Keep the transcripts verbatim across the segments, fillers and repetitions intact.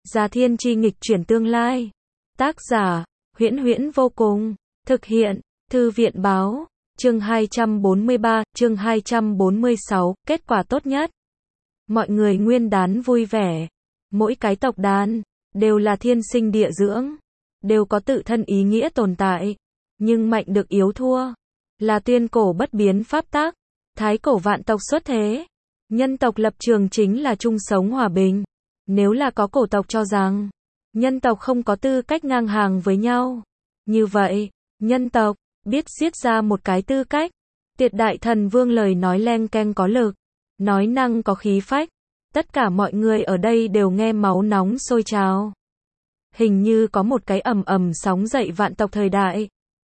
Già Thiên Chi nghịch chuyển tương lai. Tác giả, Huyễn Huyễn vô cùng. Thực hiện, Thư viện báo. Chương hai trăm bốn mươi ba, chương hai trăm bốn mươi sáu, kết quả tốt nhất. Mọi người nguyên đán vui vẻ. Mỗi cái tộc đàn, đều là thiên sinh địa dưỡng. Đều có tự thân ý nghĩa tồn tại. Nhưng mạnh được yếu thua. Là tuyên cổ bất biến pháp tắc. Thái cổ vạn tộc xuất thế. Nhân tộc lập trường chính là chung sống hòa bình. Nếu là có cổ tộc cho rằng nhân tộc không có tư cách ngang hàng với nhau, như vậy, nhân tộc biết giết ra một cái tư cách. Tiệt Đại Thần Vương lời nói leng keng có lực, nói năng có khí phách. Tất cả mọi người ở đây đều nghe máu nóng sôi trào. Hình như có một cái ầm ầm sóng dậy vạn tộc thời đại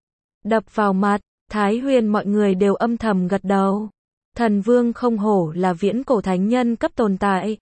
đập vào mặt. Thái Huyền mọi người đều âm thầm gật đầu. Thần Vương không hổ là viễn cổ thánh nhân cấp tồn tại.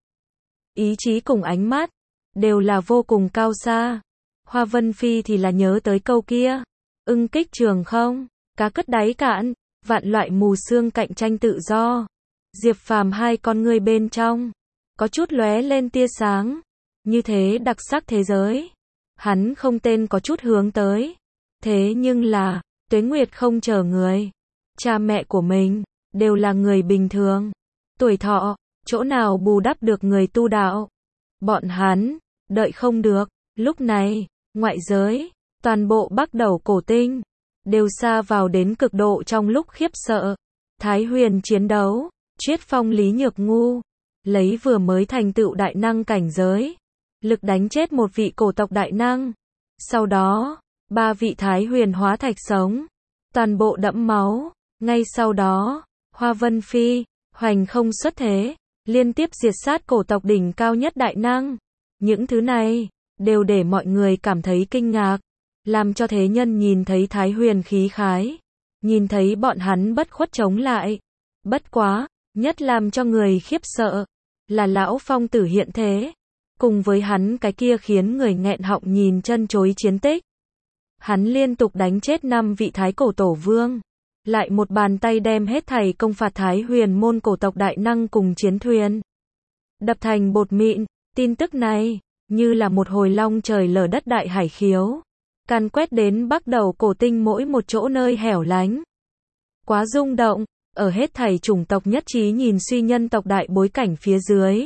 Ý chí cùng ánh mắt đều là vô cùng cao xa. Hoa Vân Phi thì là nhớ tới câu kia, ưng kích trường không, cá cất đáy cạn, vạn loại mù sương cạnh tranh tự do. Diệp Phàm hai con ngươi bên trong có chút lóe lên tia sáng. Như thế đặc sắc thế giới, hắn không tên có chút hướng tới. Thế nhưng là, Tuế Nguyệt không chờ người. Cha mẹ của mình đều là người bình thường. Tuổi thọ, chỗ nào bù đắp được người tu đạo. Bọn hắn đợi không được. Lúc này, ngoại giới, toàn bộ Bắc Đầu cổ tinh đều sa vào đến cực độ trong lúc khiếp sợ. Thái Huyền chiến đấu, triết phong Lý Nhược Ngu, lấy vừa mới thành tựu đại năng cảnh giới, lực đánh chết một vị cổ tộc đại năng. Sau đó, ba vị Thái Huyền hóa thạch sống, toàn bộ đẫm máu. Ngay sau đó, Hoa Vân Phi, hoành không xuất thế, liên tiếp diệt sát cổ tộc đỉnh cao nhất đại năng. Những thứ này đều để mọi người cảm thấy kinh ngạc, làm cho thế nhân nhìn thấy Thái Huyền khí khái, nhìn thấy bọn hắn bất khuất chống lại. Bất quá, nhất làm cho người khiếp sợ là lão phong tử hiện thế, cùng với hắn cái kia khiến người nghẹn họng nhìn chân chối chiến tích. Hắn liên tục đánh chết năm vị thái cổ tổ vương, lại một bàn tay đem hết thảy công phạt Thái Huyền môn cổ tộc đại năng cùng chiến thuyền đập thành bột mịn. Tin tức này như là một hồi long trời lở đất đại hải khiếu, càn quét đến Bắc Đầu cổ tinh mỗi một chỗ nơi hẻo lánh. Quá rung động, ở hết thảy chủng tộc nhất trí nhìn suy nhân tộc đại bối cảnh phía dưới,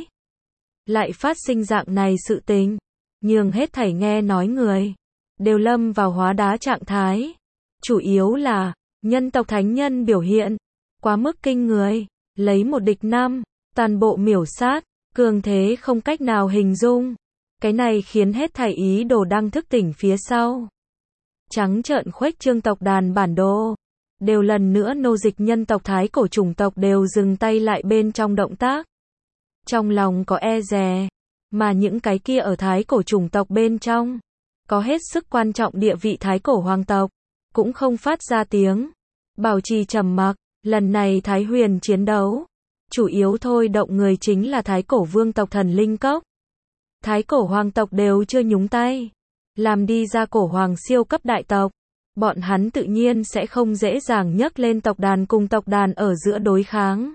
lại phát sinh dạng này sự tình, nhường hết thảy nghe nói người đều lâm vào hóa đá trạng thái. Chủ yếu là nhân tộc thánh nhân biểu hiện quá mức kinh người, lấy một địch năm, toàn bộ miểu sát, cường thế không cách nào hình dung. Cái này khiến hết thảy ý đồ đang thức tỉnh phía sau trắng trợn khuếch trương tộc đàn bản đồ, đều lần nữa nô dịch nhân tộc thái cổ chủng tộc đều dừng tay lại bên trong động tác. Trong lòng có e dè, mà những cái kia ở thái cổ chủng tộc bên trong có hết sức quan trọng địa vị thái cổ hoàng tộc cũng không phát ra tiếng, bảo trì trầm mặc. Lần này Thái Huyền chiến đấu, chủ yếu thôi động người chính là thái cổ vương tộc Thần Linh Cốc. Thái cổ hoàng tộc đều chưa nhúng tay, làm đi ra cổ hoàng siêu cấp đại tộc, bọn hắn tự nhiên sẽ không dễ dàng nhấc lên tộc đàn cùng tộc đàn ở giữa đối kháng.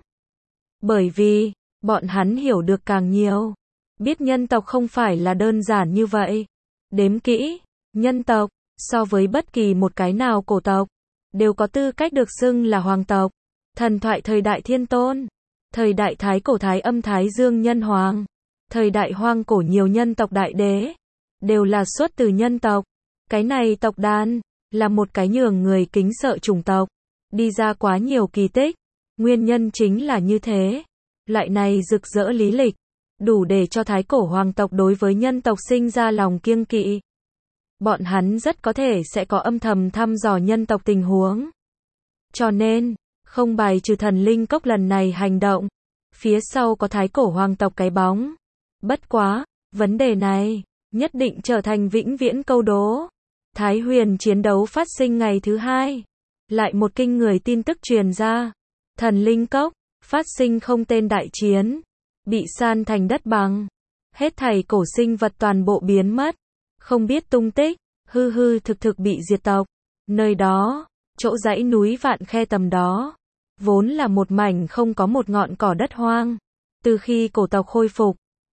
Bởi vì, bọn hắn hiểu được càng nhiều, biết nhân tộc không phải là đơn giản như vậy. Đếm kỹ, nhân tộc, so với bất kỳ một cái nào cổ tộc, đều có tư cách được xưng là hoàng tộc. Thần thoại thời đại thiên tôn, thời đại thái cổ thái âm thái dương nhân hoàng, thời đại hoang cổ nhiều nhân tộc đại đế, đều là xuất từ nhân tộc. Cái này tộc đàn, là một cái nhường người kính sợ chủng tộc, đi ra quá nhiều kỳ tích. Nguyên nhân chính là như thế. Loại này rực rỡ lý lịch, đủ để cho thái cổ hoàng tộc đối với nhân tộc sinh ra lòng kiêng kỵ. Bọn hắn rất có thể sẽ có âm thầm thăm dò nhân tộc tình huống. Cho nên, không bài trừ Thần Linh Cốc lần này hành động, phía sau có thái cổ hoàng tộc cái bóng. Bất quá, vấn đề này nhất định trở thành vĩnh viễn câu đố. Thái Huyền chiến đấu phát sinh ngày thứ hai, lại một kinh người tin tức truyền ra. Thần Linh Cốc phát sinh không tên đại chiến, bị san thành đất bằng, hết thảy cổ sinh vật toàn bộ biến mất, không biết tung tích, hư hư thực thực bị diệt tộc. Nơi đó, chỗ dãy núi vạn khe tầm đó, vốn là một mảnh không có một ngọn cỏ đất hoang. Từ khi cổ tộc khôi phục,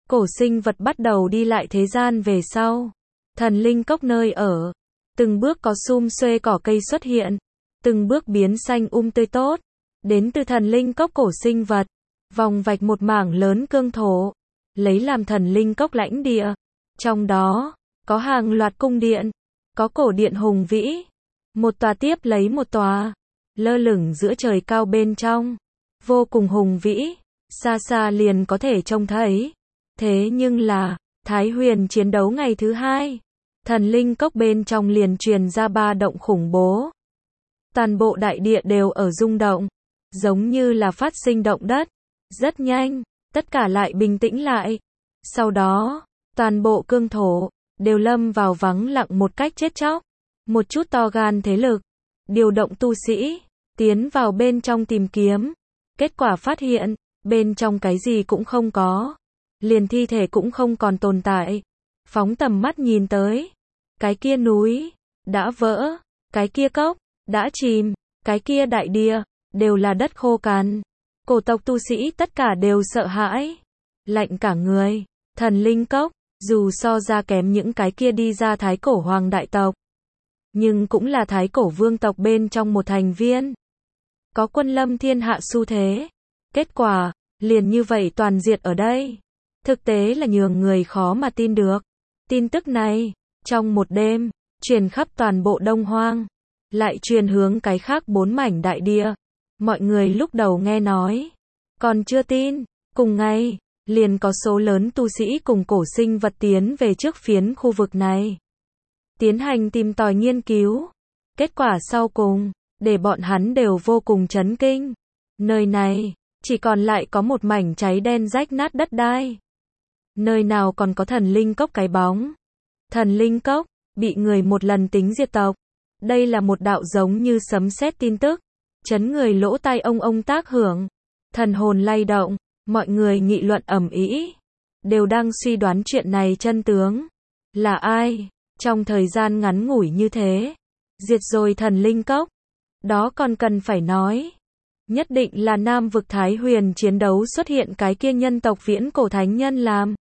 cổ sinh vật bắt đầu đi lại thế gian về sau. Thần linh cốc nơi ở, từng bước có sum xuê cỏ cây xuất hiện, từng bước biến xanh um tươi tốt, đến từ thần linh cốc cổ sinh vật, vòng vạch một mảng lớn cương thổ, lấy làm thần linh cốc lãnh địa. Trong đó, có hàng loạt cung điện, có cổ điện hùng vĩ, một tòa tiếp lấy một tòa, lơ lửng giữa trời cao bên trong, vô cùng hùng vĩ, xa xa liền có thể trông thấy. Thế nhưng là, Thái Huyền chiến đấu ngày thứ hai, thần linh cốc bên trong liền truyền ra ba động khủng bố. Toàn bộ đại địa đều ở rung động, giống như là phát sinh động đất. Rất nhanh, tất cả lại bình tĩnh lại. Sau đó, toàn bộ cương thổ đều lâm vào vắng lặng một cách chết chóc. Một chút to gan thế lực điều động tu sĩ tiến vào bên trong tìm kiếm. Kết quả phát hiện, bên trong cái gì cũng không có, liền thi thể cũng không còn tồn tại. Phóng tầm mắt nhìn tới, cái kia núi đã vỡ, cái kia cốc đã chìm, cái kia đại địa đều là đất khô cằn. Cổ tộc tu sĩ tất cả đều sợ hãi, lạnh cả người. Thần linh cốc, dù so ra kém những cái kia đi ra thái cổ hoàng đại tộc, nhưng cũng là thái cổ vương tộc bên trong một thành viên. Có quân lâm thiên hạ xu thế. Kết quả, liền như vậy toàn diệt ở đây. Thực tế là nhường người khó mà tin được. Tin tức này, trong một đêm, truyền khắp toàn bộ Đông Hoang, lại truyền hướng cái khác bốn mảnh đại địa. Mọi người lúc đầu nghe nói, còn chưa tin, cùng ngày, liền có số lớn tu sĩ cùng cổ sinh vật tiến về trước phiến khu vực này, tiến hành tìm tòi nghiên cứu. Kết quả sau cùng, để bọn hắn đều vô cùng chấn kinh. Nơi này, chỉ còn lại có một mảnh cháy đen rách nát đất đai. Nơi nào còn có thần linh cốc cái bóng. Thần linh cốc, bị người một lần tính diệt tộc. Đây là một đạo giống như sấm sét tin tức, chấn người lỗ tai ông ông tác hưởng. Thần hồn lay động, mọi người nghị luận ầm ĩ, đều đang suy đoán chuyện này chân tướng. Là ai, trong thời gian ngắn ngủi như thế, diệt rồi thần linh cốc? Đó còn cần phải nói. Nhất định là Nam vực Thái Huyền chiến đấu xuất hiện cái kia nhân tộc viễn cổ thánh nhân làm.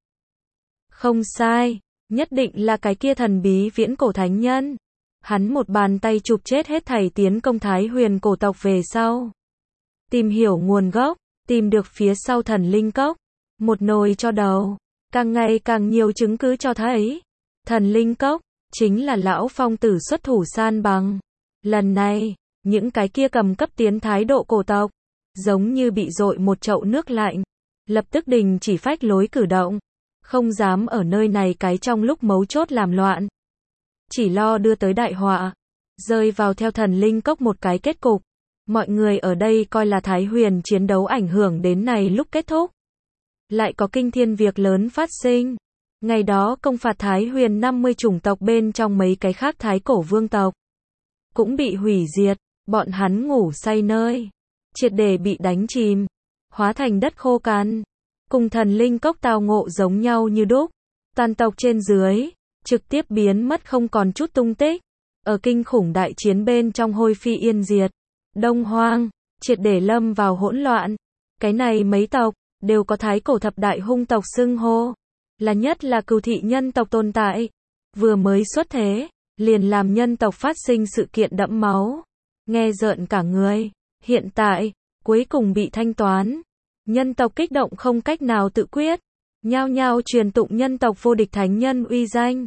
Không sai, nhất định là cái kia thần bí viễn cổ thánh nhân. Hắn một bàn tay chụp chết hết thảy tiến công Thái Huyền cổ tộc về sau. Tìm hiểu nguồn gốc, tìm được phía sau thần linh cốc. Một nồi cho đầu, càng ngày càng nhiều chứng cứ cho thấy. Thần linh cốc, chính là lão phong tử xuất thủ san bằng. Lần này, những cái kia cầm cấp tiến thái độ cổ tộc, giống như bị dội một chậu nước lạnh, lập tức đình chỉ phách lối cử động, không dám ở nơi này cái trong lúc mấu chốt làm loạn, chỉ lo đưa tới đại họa, rơi vào theo thần linh cốc một cái kết cục. Mọi người ở đây coi là Thái Huyền chiến đấu ảnh hưởng đến này lúc kết thúc, lại có kinh thiên việc lớn phát sinh. Ngày đó công phạt Thái Huyền năm mươi chủng tộc bên trong mấy cái khác thái cổ vương tộc cũng bị hủy diệt. Bọn hắn ngủ say nơi, triệt để bị đánh chìm, hóa thành đất khô cằn, cùng thần linh cốc tao ngộ giống nhau như đúc. Toàn tộc trên dưới, trực tiếp biến mất không còn chút tung tích. Ở kinh khủng đại chiến bên trong hôi phi yên diệt, Đông Hoang, triệt để lâm vào hỗn loạn. Cái này mấy tộc, đều có thái cổ thập đại hung tộc xưng hô. Là nhất là cừu thị nhân tộc tồn tại. Vừa mới xuất thế, liền làm nhân tộc phát sinh sự kiện đẫm máu. Nghe rợn cả người. Hiện tại, cuối cùng bị thanh toán. Nhân tộc kích động không cách nào tự quyết. Nhao nhao truyền tụng nhân tộc vô địch thánh nhân uy danh.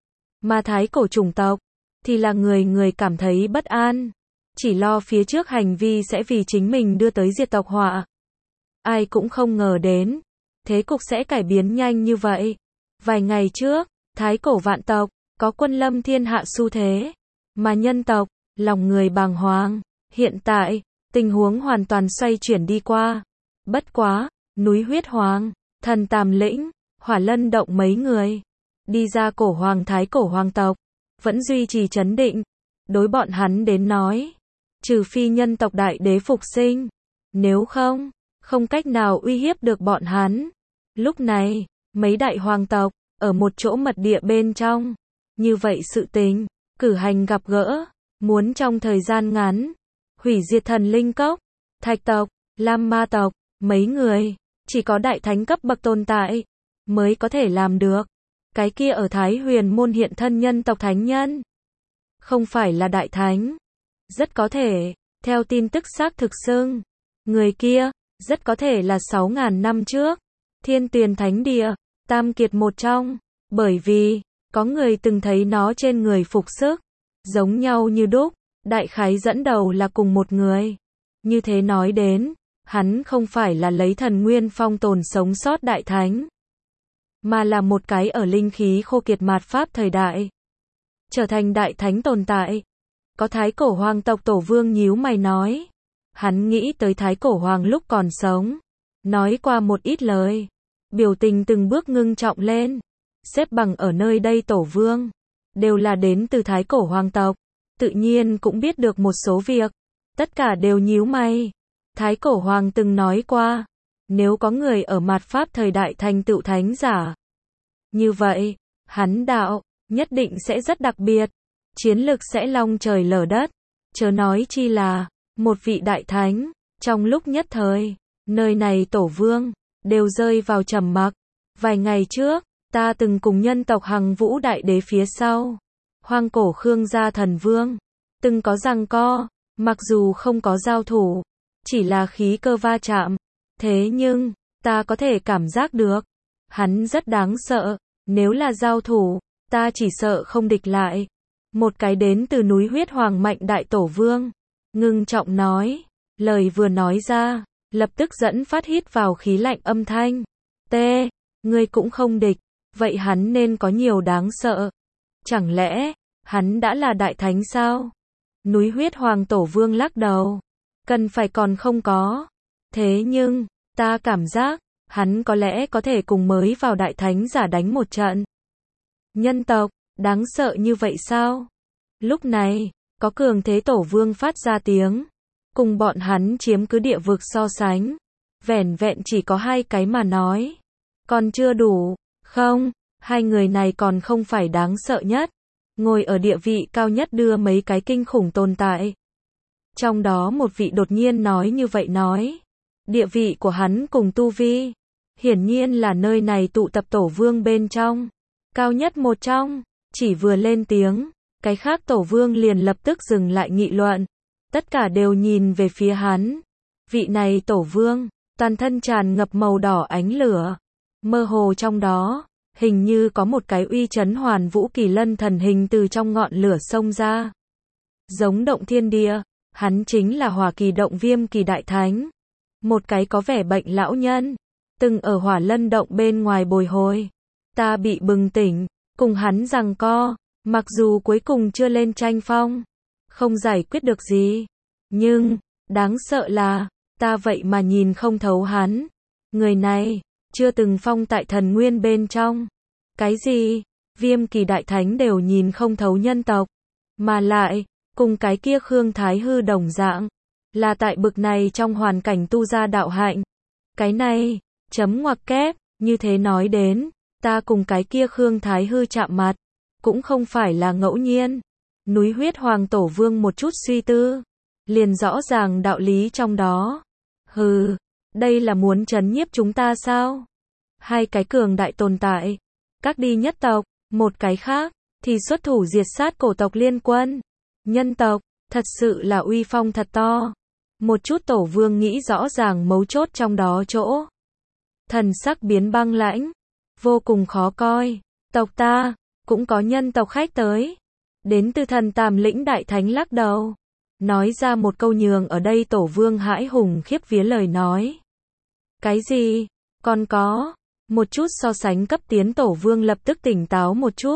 Mà thái cổ chủng tộc, thì là người người cảm thấy bất an. Chỉ lo phía trước hành vi sẽ vì chính mình đưa tới diệt tộc họa. Ai cũng không ngờ đến, thế cục sẽ cải biến nhanh như vậy. Vài ngày trước, thái cổ vạn tộc, có quân lâm thiên hạ xu thế. Mà nhân tộc, lòng người bàng hoàng. Hiện tại, tình huống hoàn toàn xoay chuyển đi qua. Bất quá, núi huyết hoàng, thần Tàm Lĩnh, Hỏa Lân Động mấy người đi ra cổ hoàng thái cổ hoàng tộc, vẫn duy trì trấn định. Đối bọn hắn đến nói, trừ phi nhân tộc đại đế phục sinh, nếu không, không cách nào uy hiếp được bọn hắn. Lúc này, mấy đại hoàng tộc, ở một chỗ mật địa bên trong. Như vậy sự tình, cử hành gặp gỡ, muốn trong thời gian ngắn, hủy diệt thần linh cốc, thạch tộc, lam ma tộc, mấy người, chỉ có đại thánh cấp bậc tồn tại. mới có thể làm được. Cái kia ở Thái Huyền môn hiện thân nhân tộc thánh nhân, không phải là đại thánh. Rất có thể, theo tin tức xác thực xưng, người kia, rất có thể là sáu ngàn năm trước, Thiên Tuyền Thánh Địa, Tam Kiệt một trong, bởi vì, có người từng thấy nó trên người phục sức, giống nhau như đúc, đại khái dẫn đầu là cùng một người. Như thế nói đến, hắn không phải là lấy thần nguyên phong tồn sống sót đại thánh, mà là một cái ở linh khí khô kiệt mạt pháp thời đại, trở thành đại thánh tồn tại. Có Thái Cổ Hoàng tộc tổ vương nhíu mày nói. Hắn nghĩ tới Thái Cổ Hoàng lúc còn sống, nói qua một ít lời, biểu tình từng bước ngưng trọng lên. Xếp bằng ở nơi đây tổ vương, đều là đến từ Thái Cổ Hoàng tộc, tự nhiên cũng biết được một số việc, tất cả đều nhíu mày. Thái Cổ Hoàng từng nói qua, nếu có người ở mạt pháp thời đại thành tựu thánh giả, như vậy, hắn đạo, nhất định sẽ rất đặc biệt, chiến lực sẽ long trời lở đất, chớ nói chi là, một vị đại thánh. Trong lúc nhất thời, nơi này tổ vương, đều rơi vào trầm mặc. Vài ngày trước, ta từng cùng nhân tộc Hằng Vũ Đại Đế phía sau, Hoang Cổ Khương gia thần vương, từng có giằng co, mặc dù không có giao thủ, chỉ là khí cơ va chạm, thế nhưng, ta có thể cảm giác được, hắn rất đáng sợ, nếu là giao thủ, ta chỉ sợ không địch lại. Một cái đến từ núi huyết hoàng mạnh đại tổ vương, ngưng trọng nói, lời vừa nói ra, lập tức dẫn phát hít vào khí lạnh âm thanh. T, ngươi cũng không địch, vậy hắn nên có nhiều đáng sợ. Chẳng lẽ, hắn đã là đại thánh sao? Núi huyết hoàng tổ vương lắc đầu, cần phải còn không có. Thế nhưng, ta cảm giác, hắn có lẽ có thể cùng mới vào đại thánh giả đánh một trận. Nhân tộc, đáng sợ như vậy sao? Lúc này, có cường thế tổ vương phát ra tiếng, cùng bọn hắn chiếm cứ địa vực so sánh, vẻn vẹn chỉ có hai cái mà nói, còn chưa đủ, không, hai người này còn không phải đáng sợ nhất, ngồi ở địa vị cao nhất đưa mấy cái kinh khủng tồn tại. Trong đó một vị đột nhiên nói như vậy nói, địa vị của hắn cùng tu vi, hiển nhiên là nơi này tụ tập tổ vương bên trong, cao nhất một trong, chỉ vừa lên tiếng, cái khác tổ vương liền lập tức dừng lại nghị luận, tất cả đều nhìn về phía hắn. Vị này tổ vương, toàn thân tràn ngập màu đỏ ánh lửa, mơ hồ trong đó, hình như có một cái uy chấn hoàn vũ kỳ lân thần hình từ trong ngọn lửa xông ra. Giống động thiên địa, hắn chính là hỏa kỳ động viêm kỳ đại thánh. Một cái có vẻ bệnh lão nhân, từng ở hỏa lân động bên ngoài bồi hồi. Ta bị bừng tỉnh, cùng hắn giằng co, mặc dù cuối cùng chưa lên tranh phong, không giải quyết được gì. Nhưng, đáng sợ là, ta vậy mà nhìn không thấu hắn. Người này, chưa từng phong tại thần nguyên bên trong. Cái gì? Viêm kỳ đại thánh đều nhìn không thấu nhân tộc. Mà lại, cùng cái kia Khương Thái Hư đồng dạng, là tại bực này trong hoàn cảnh tu ra đạo hạnh. Cái này, chấm ngoặc kép, như thế nói đến, ta cùng cái kia Khương Thái Hư chạm mặt, cũng không phải là ngẫu nhiên. Núi huyết hoàng tổ vương một chút suy tư, liền rõ ràng đạo lý trong đó. Hừ, đây là muốn trấn nhiếp chúng ta sao? Hai cái cường đại tồn tại, các đi nhất tộc, một cái khác, thì xuất thủ diệt sát cổ tộc liên quân. Nhân tộc, thật sự là uy phong thật to. Một chút tổ vương nghĩ rõ ràng mấu chốt trong đó chỗ. Thần sắc biến băng lãnh, vô cùng khó coi. Tộc ta, cũng có nhân tộc khách tới. Đến từ thần Tàm Lĩnh đại thánh lắc đầu, nói ra một câu nhường ở đây tổ vương hãi hùng khiếp vía lời nói. Cái gì? Còn có? Một chút so sánh cấp tiến tổ vương lập tức tỉnh táo một chút.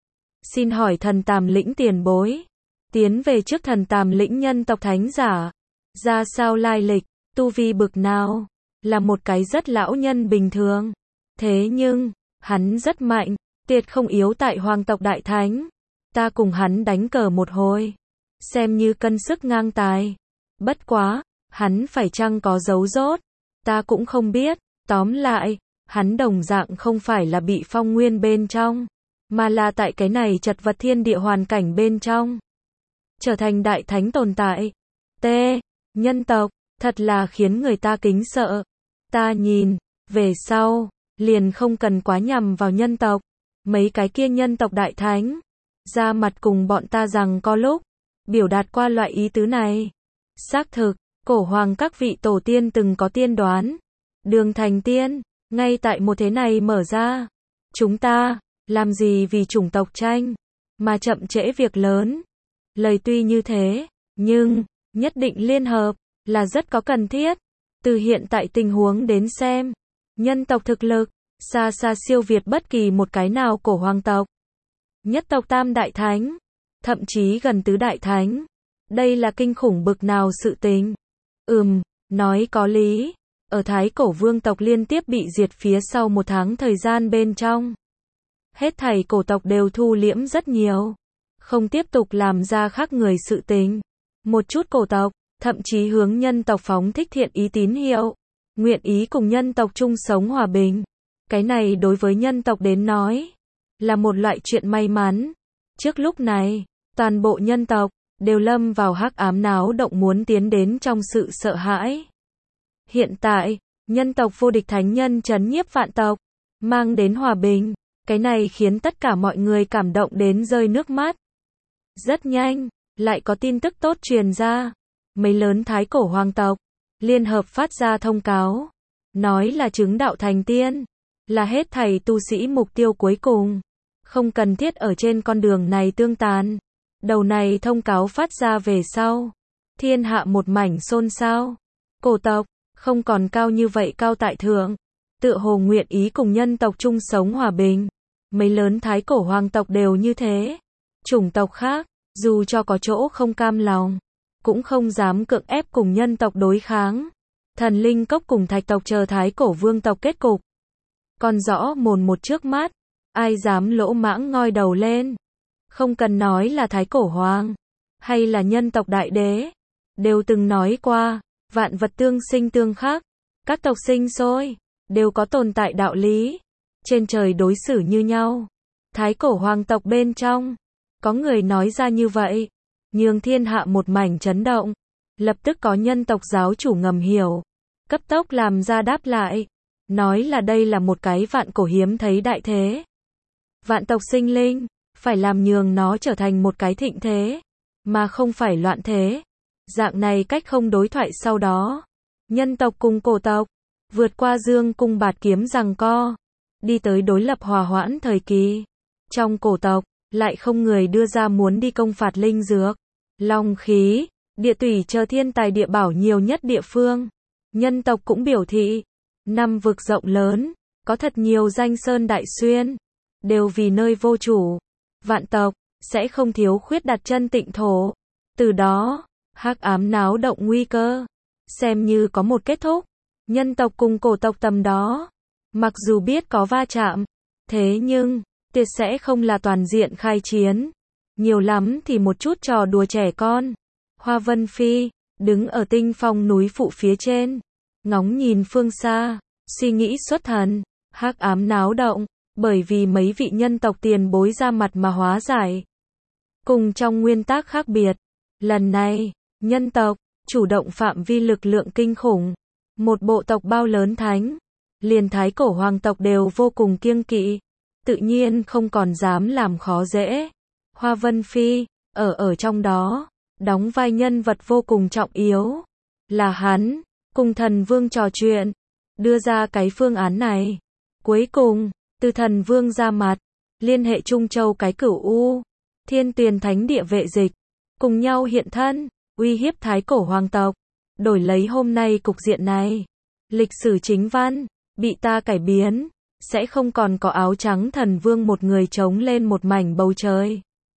Xin hỏi thần Tàm Lĩnh tiền bối, tiến về trước thần Tàm Lĩnh nhân tộc thánh giả, ra sao lai lịch, tu vi bực nào, là một cái rất lão nhân bình thường. Thế nhưng, hắn rất mạnh, tuyệt không yếu tại hoàng tộc đại thánh. Ta cùng hắn đánh cờ một hồi, xem như cân sức ngang tài. Bất quá, hắn phải chăng có dấu rốt, ta cũng không biết. Tóm lại, hắn đồng dạng không phải là bị phong nguyên bên trong, mà là tại cái này chật vật thiên địa hoàn cảnh bên trong, trở thành đại thánh tồn tại. T. Nhân tộc, thật là khiến người ta kính sợ. Ta nhìn, về sau, liền không cần quá nhằm vào nhân tộc. Mấy cái kia nhân tộc đại thánh, ra mặt cùng bọn ta rằng có lúc, biểu đạt qua loại ý tứ này. Xác thực, cổ hoàng các vị tổ tiên từng có tiên đoán. Đường thành tiên, ngay tại một thế này mở ra. Chúng ta, làm gì vì chủng tộc tranh, mà chậm trễ việc lớn. Lời tuy như thế, nhưng, nhất định liên hợp, là rất có cần thiết. Từ hiện tại tình huống đến xem, nhân tộc thực lực, xa xa siêu việt bất kỳ một cái nào cổ hoàng tộc. Nhất tộc tam đại thánh, thậm chí gần tứ đại thánh. Đây là kinh khủng bực nào sự tình. Ừm, nói có lý. Ở Thái cổ vương tộc liên tiếp bị diệt phía sau một tháng thời gian bên trong. Hết thảy cổ tộc đều thu liễm rất nhiều. Không tiếp tục làm ra khác người sự tình. Một chút cổ tộc, thậm chí hướng nhân tộc phóng thích thiện ý tín hiệu. Nguyện ý cùng nhân tộc chung sống hòa bình. Cái này đối với nhân tộc đến nói, là một loại chuyện may mắn. Trước lúc này, toàn bộ nhân tộc, đều lâm vào hắc ám náo động muốn tiến đến trong sự sợ hãi. Hiện tại, nhân tộc vô địch thánh nhân trấn nhiếp vạn tộc, mang đến hòa bình. Cái này khiến tất cả mọi người cảm động đến rơi nước mắt. Rất nhanh, lại có tin tức tốt truyền ra. Mấy lớn thái cổ hoàng tộc, liên hợp phát ra thông cáo. Nói là chứng đạo thành tiên, là hết thảy tu sĩ mục tiêu cuối cùng. Không cần thiết ở trên con đường này tương tàn. Đầu này thông cáo phát ra về sau. Thiên hạ một mảnh xôn xao. Cổ tộc, không còn cao như vậy cao tại thượng. Tựa hồ nguyện ý cùng nhân tộc chung sống hòa bình. Mấy lớn thái cổ hoàng tộc đều như thế. Chủng tộc khác, dù cho có chỗ không cam lòng, cũng không dám cưỡng ép cùng nhân tộc đối kháng. Thần linh cốc cùng thạch tộc chờ thái cổ vương tộc kết cục. Còn rõ mồn một trước mắt, ai dám lỗ mãng ngoi đầu lên. Không cần nói là thái cổ hoàng, hay là nhân tộc đại đế, đều từng nói qua, vạn vật tương sinh tương khắc, các tộc sinh sôi, đều có tồn tại đạo lý, trên trời đối xử như nhau. Thái cổ hoàng tộc bên trong, có người nói ra như vậy, nhường thiên hạ một mảnh chấn động, lập tức có nhân tộc giáo chủ ngầm hiểu, cấp tốc làm ra đáp lại, nói là đây là một cái vạn cổ hiếm thấy đại thế. Vạn tộc sinh linh, phải làm nhường nó trở thành một cái thịnh thế, mà không phải loạn thế. Dạng này cách không đối thoại sau đó, nhân tộc cùng cổ tộc, vượt qua dương cung bạt kiếm giằng co, đi tới đối lập hòa hoãn thời kỳ. Trong cổ tộc, lại không người đưa ra muốn đi công phạt linh dược, long khí, địa tủy chờ thiên tài địa bảo nhiều nhất địa phương. Nhân tộc cũng biểu thị, năm vực rộng lớn, có thật nhiều danh sơn đại xuyên, đều vì nơi vô chủ. Vạn tộc, sẽ không thiếu khuyết đặt chân tịnh thổ. Từ đó, hắc ám náo động nguy cơ, xem như có một kết thúc. Nhân tộc cùng cổ tộc tầm đó, mặc dù biết có va chạm, thế nhưng, tuyệt sẽ không là toàn diện khai chiến. Nhiều lắm thì một chút trò đùa trẻ con. Hoa Vân Phi, đứng ở tinh phong núi phụ phía trên, ngóng nhìn phương xa, suy nghĩ xuất thần, hắc ám náo động, bởi vì mấy vị nhân tộc tiền bối ra mặt mà hóa giải. Cùng trong nguyên tắc khác biệt, lần này, nhân tộc, chủ động phạm vi lực lượng kinh khủng. Một bộ tộc bao lớn thánh, liền thái cổ hoàng tộc đều vô cùng kiêng kỵ, tự nhiên không còn dám làm khó dễ. Hoa Vân Phi, ở ở trong đó, đóng vai nhân vật vô cùng trọng yếu. Là hắn, cùng thần vương trò chuyện, đưa ra cái phương án này. Cuối cùng, từ thần vương ra mặt, liên hệ Trung Châu cái Cửu U, Thiên Tuyền Thánh Địa vệ dịch, cùng nhau hiện thân, uy hiếp thái cổ hoàng tộc, đổi lấy hôm nay cục diện này. Lịch sử chính văn, bị ta cải biến, sẽ không còn có áo trắng thần vương một người chống lên một mảnh bầu trời.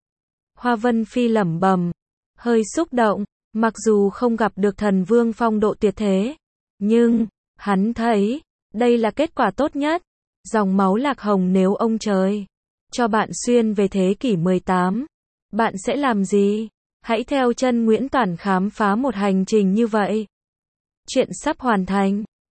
Hoa Vân Phi lẩm bẩm, hơi xúc động, mặc dù không gặp được thần vương phong độ tuyệt thế, nhưng, hắn thấy, đây là kết quả tốt nhất. Dòng máu lạc hồng nếu ông trời cho bạn xuyên về thế kỷ mười tám, bạn sẽ làm gì? Hãy theo chân Nguyễn Toản khám phá một hành trình như vậy. Chuyện sắp hoàn thành.